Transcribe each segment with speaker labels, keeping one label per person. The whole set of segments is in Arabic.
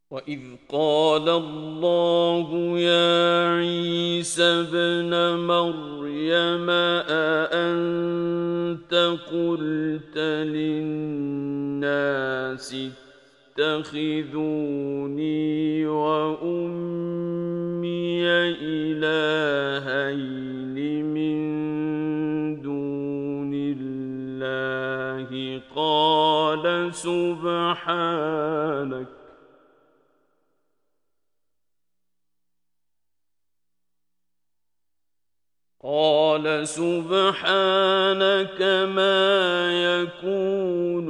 Speaker 1: وإذ قال الله يا عيسى ابن مريم أأنت قلت للناس اتخذوني وأمي إلهين من دون الله قال سبحانك ما يكون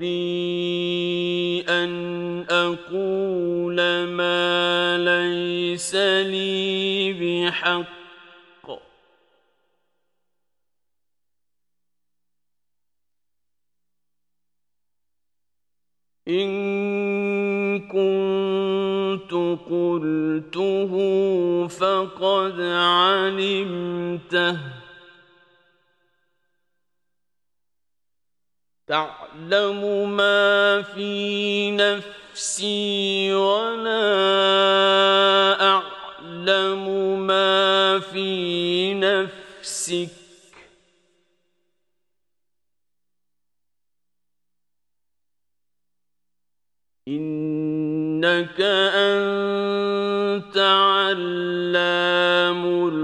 Speaker 1: لي أن أقول ما ليس لي بحق إن كنت قلته فقد علمته تعلم ما في نفسي ولا أعلم ما في نفسك إنك أنت علام